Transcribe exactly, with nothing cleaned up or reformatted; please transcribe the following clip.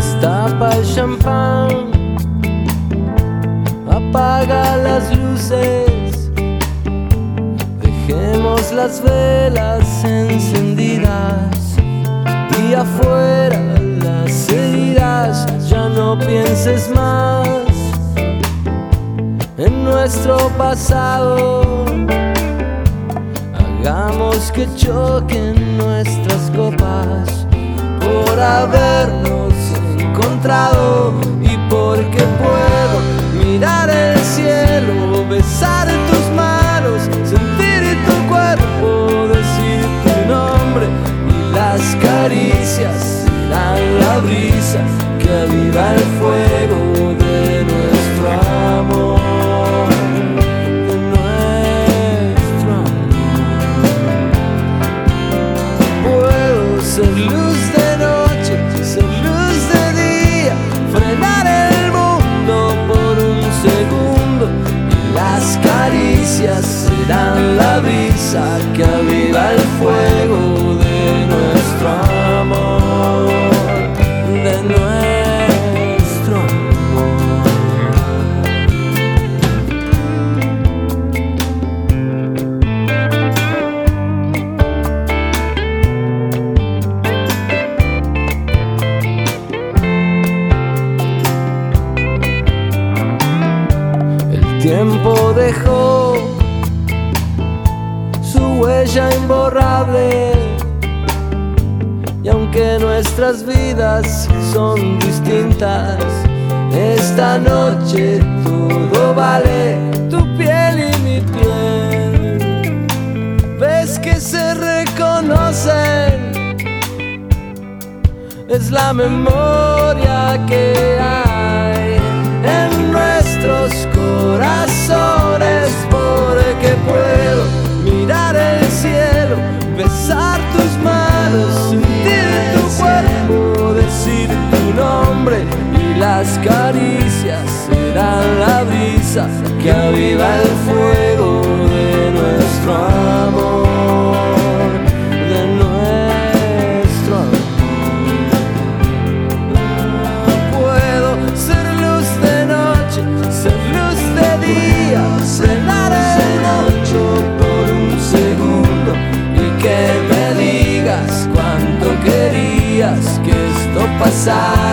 Destapa el champán, apaga las luces, dejemos las velas encendidas y afuera las heridas. Ya no pienses más en nuestro pasado, hagamos que choquen nuestras copas por habernos encontrado y porque puedo mirar el cielo, besar tus manos, sentir tu cuerpo, decir tu nombre, y las caricias serán la brisa que aviva el fuego de nuestro amor. Ser luz de noche, ser luz de día, frenar el mundo por un segundo, y las caricias serán la brisa que aviva el fuego de nuestro amor, de nuestro amor. El tiempo dejó su huella imborrable, y aunque nuestras vidas son distintas, esta noche todo vale, tu piel y mi piel. Ves que se reconocen, es la memoria que hay en nuestros corazones, porque puedo mirar el cielo, besar tus manos, sentir tu cuerpo, decir tu nombre, y las caricias serán la brisa que aviva el fuego de nuestro amor, de nuestro amor. Puedo ser luz de noche, ser luz de día, cenar el noche por un segundo, y que me digas cuánto querías que esto pasara.